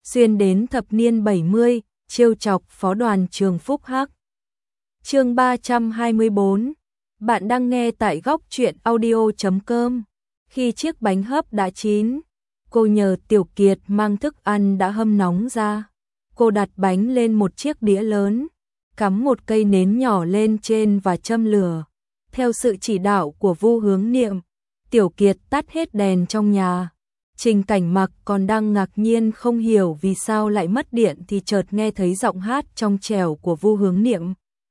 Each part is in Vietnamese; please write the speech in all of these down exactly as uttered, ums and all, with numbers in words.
xuyên đến thập niên bảy mươi, trêu chọc phó đoàn trường Phúc Hắc. Chương ba trăm hai mươi bốn. Bạn đang nghe tại góc truyện audio chấm com. Khi chiếc bánh hấp đã chín, cô nhờ Tiểu Kiệt mang thức ăn đã hâm nóng ra. Cô đặt bánh lên một chiếc đĩa lớn, cắm một cây nến nhỏ lên trên và châm lửa. Theo sự chỉ đạo của Vu Hướng Niệm, Tiểu Kiệt tắt hết đèn trong nhà. Trình Cảnh Mặc còn đang ngạc nhiên không hiểu vì sao lại mất điện thì chợt nghe thấy giọng hát trong trẻo của Vu Hướng Niệm.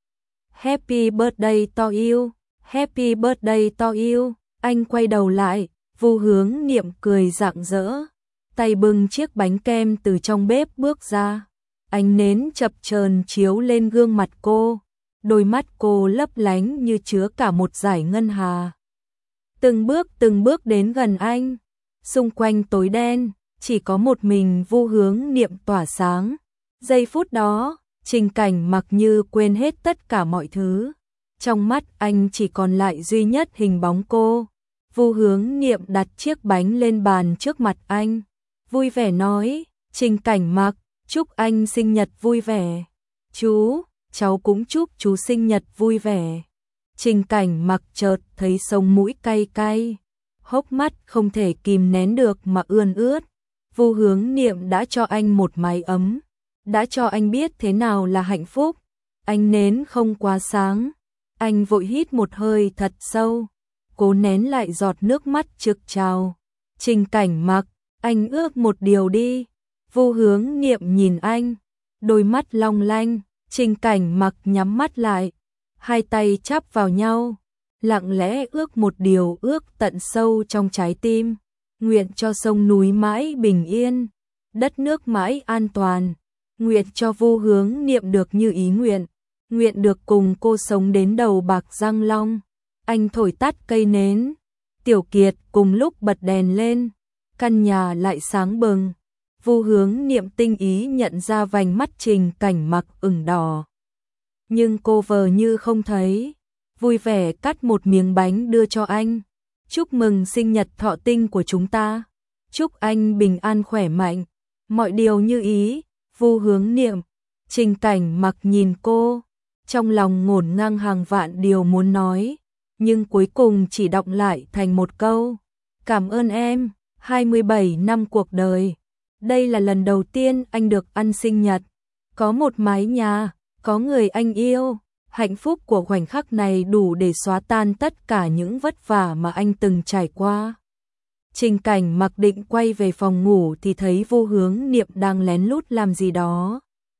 Happy birthday to you, happy birthday to you. Anh quay đầu lại, Vu Hướng Niệm cười rạng rỡ, tay bưng chiếc bánh kem từ trong bếp bước ra. Ánh nến chập chờn chiếu lên gương mặt cô, đôi mắt cô lấp lánh như chứa cả một dải ngân hà. Từng bước từng bước đến gần anh, xung quanh tối đen, chỉ có một mình Vu Hướng Niệm tỏa sáng. Giây phút đó, Trình Cảnh Mặc như quên hết tất cả mọi thứ. Trong mắt anh chỉ còn lại duy nhất hình bóng cô. Vu Hướng Niệm đặt chiếc bánh lên bàn trước mặt anh, vui vẻ nói, Trình Cảnh Mặc, chúc anh sinh nhật vui vẻ. Chú, cháu cũng chúc chú sinh nhật vui vẻ. Trình Cảnh Mặc chợt thấy sống mũi cay cay, hốc mắt không thể kìm nén được mà ươn ướt. Vu Hướng Niệm đã cho anh một mái ấm, đã cho anh biết thế nào là hạnh phúc. Ánh nến không quá sáng, anh vội hít một hơi thật sâu, cố nén lại giọt nước mắt trực trào. Trình Cảnh Mặc, anh ước một điều đi. Vu Hướng Niệm nhìn anh, đôi mắt long lanh. Trình Cảnh Mặc nhắm mắt lại, hai tay chắp vào nhau, lặng lẽ ước một điều ước tận sâu trong trái tim. Nguyện cho sông núi mãi bình yên, đất nước mãi an toàn. Nguyện cho Vu Hướng Niệm được như ý nguyện, nguyện được cùng cô sống đến đầu bạc răng long. Anh thổi tắt cây nến, Tiểu Kiệt cùng lúc bật đèn lên, căn nhà lại sáng bừng. Vu Hướng Niệm tinh ý nhận ra vành mắt Trình Cảnh Mặc ửng đỏ, nhưng cô vờ như không thấy, vui vẻ cắt một miếng bánh đưa cho anh. Chúc mừng sinh nhật thọ tinh của chúng ta, chúc anh bình an khỏe mạnh, mọi điều như ý. Vu Hướng Niệm, Trình Cảnh Mặc nhìn cô, trong lòng ngổn ngang hàng vạn điều muốn nói, nhưng cuối cùng chỉ đọng lại thành một câu, cảm ơn em. hai mươi bảy năm cuộc đời, đây là lần đầu tiên anh được ăn sinh nhật, có một mái nhà, có người anh yêu. Hạnh phúc của khoảnh khắc này đủ để xóa tan tất cả những vất vả mà anh từng trải qua. Trình Cảnh Mặc định quay về phòng ngủ thì thấy Vu Hướng Niệm đang lén lút làm gì đó.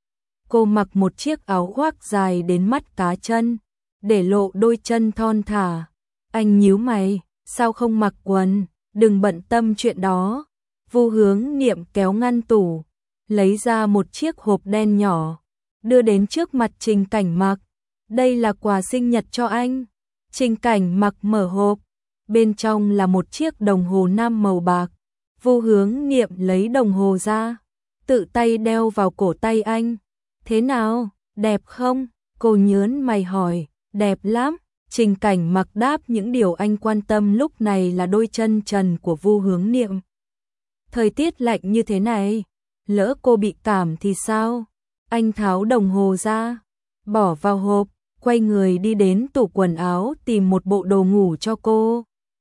Cô mặc một chiếc áo khoác dài đến mắt cá chân, để lộ đôi chân thon thả. Anh nhíu mày, sao không mặc quần, đừng bận tâm chuyện đó. Vu Hướng Niệm kéo ngăn tủ, lấy ra một chiếc hộp đen nhỏ, đưa đến trước mặt Trình Cảnh Mặc. Đây là quà sinh nhật cho anh. Trình Cảnh Mặc mở hộp, bên trong là một chiếc đồng hồ nam màu bạc. Vu Hướng Niệm lấy đồng hồ ra, tự tay đeo vào cổ tay anh. Thế nào, đẹp không? Cô nhớn mày hỏi. Đẹp lắm. Trình Cảnh Mặc đáp, những điều anh quan tâm lúc này là đôi chân trần của Vu Hướng Niệm. Thời tiết lạnh như thế này, lỡ cô bị cảm thì sao? Anh tháo đồng hồ ra, bỏ vào hộp, quay người đi đến tủ quần áo tìm một bộ đồ ngủ cho cô.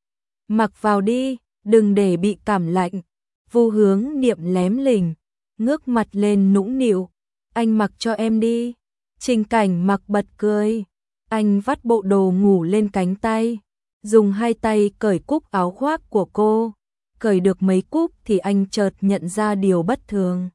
Mặc vào đi, đừng để bị cảm lạnh. Vu Hướng Niệm lém lỉnh, ngước mặt lên nũng nịu. Anh mặc cho em đi. Trình Cảnh Mặc bật cười. Anh vắt bộ đồ ngủ lên cánh tay, dùng hai tay cởi cúc áo khoác của cô. Cởi được mấy cúc thì anh chợt nhận ra điều bất thường.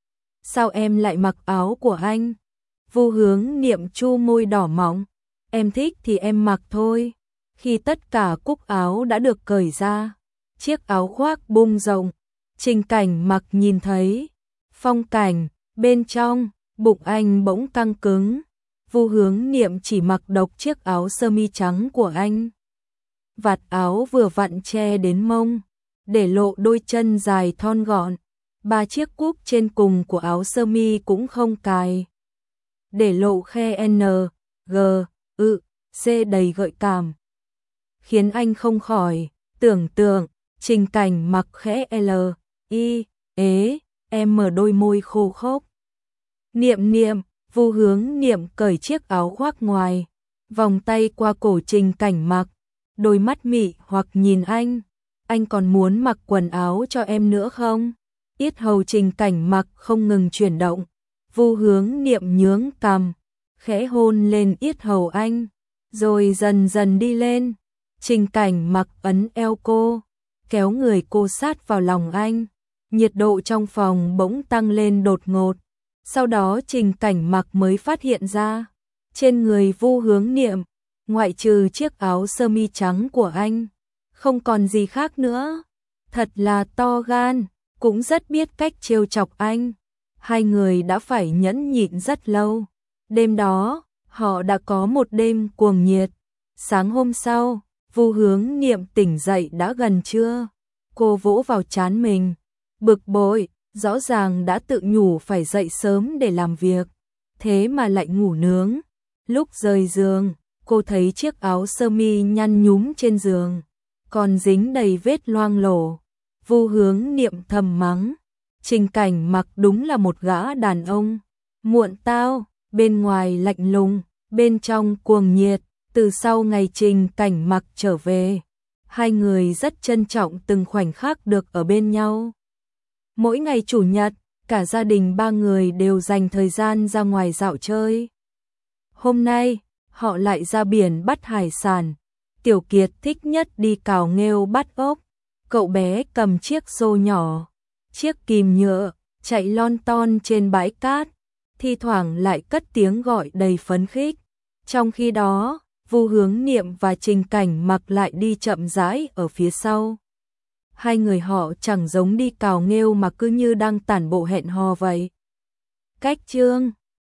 Sao em lại mặc áo của anh? Vu Hướng Niệm chu môi đỏ mọng. Em thích thì em mặc thôi. Khi tất cả cúc áo đã được cởi ra, chiếc áo khoác bung rộng, Trình Cảnh Mặc nhìn thấy phong cảnh bên trong, bụng anh bỗng căng cứng. Vu Hướng Niệm chỉ mặc độc chiếc áo sơ mi trắng của anh. Vạt áo vừa vặn che đến mông, để lộ đôi chân dài thon gọn. Ba chiếc cúc trên cùng của áo sơ mi cũng không cài, để lộ khe N, G, ư, C đầy gợi cảm, khiến anh không khỏi tưởng tượng Trình Cảnh Mặc khẽ L, I, ế, em mở đôi môi khô khốc. Niệm niệm, Vu Hướng Niệm cởi chiếc áo khoác ngoài, vòng tay qua cổ Trình Cảnh Mặc, đôi mắt mị hoặc nhìn anh. Anh còn muốn mặc quần áo cho em nữa không? Yết hầu Trình Cảnh Mặc không ngừng chuyển động. Vu Hướng Niệm nhướng cằm, khẽ hôn lên yết hầu anh, rồi dần dần đi lên. Trình Cảnh Mặc ấn eo cô, kéo người cô sát vào lòng anh. Nhiệt độ trong phòng bỗng tăng lên đột ngột. Sau đó Trình Cảnh Mặc mới phát hiện ra, trên người Vu Hướng Niệm, ngoại trừ chiếc áo sơ mi trắng của anh, không còn gì khác nữa. Thật là to gan, cũng rất biết cách trêu chọc anh. Hai người đã phải nhẫn nhịn rất lâu. Đêm đó, họ đã có một đêm cuồng nhiệt. Sáng hôm sau, Vu Hướng Niệm tỉnh dậy đã gần trưa. Cô vỗ vào trán mình, bực bội, rõ ràng đã tự nhủ phải dậy sớm để làm việc, thế mà lại ngủ nướng. Lúc rời giường, cô thấy chiếc áo sơ mi nhăn nhúm trên giường, còn dính đầy vết loang lổ. Vu Hướng Niệm thầm mắng, Trình Cảnh Mặc đúng là một gã đàn ông muộn tao, bên ngoài lạnh lùng, bên trong cuồng nhiệt. Từ sau ngày Trình Cảnh Mặc trở về, hai người rất trân trọng từng khoảnh khắc được ở bên nhau. Mỗi ngày chủ nhật, cả gia đình ba người đều dành thời gian ra ngoài dạo chơi. Hôm nay, họ lại ra biển bắt hải sản. Tiểu Kiệt thích nhất đi cào nghêu bắt ốc. Cậu bé cầm chiếc xô nhỏ, chiếc kìm nhựa, chạy lon ton trên bãi cát, thi thoảng lại cất tiếng gọi đầy phấn khích. Trong khi đó, Vu Hướng Niệm và Trình Cảnh Mặc lại đi chậm rãi ở phía sau. Hai người họ chẳng giống đi cào nghêu mà cứ như đang tản bộ hẹn hò vậy. Cách chương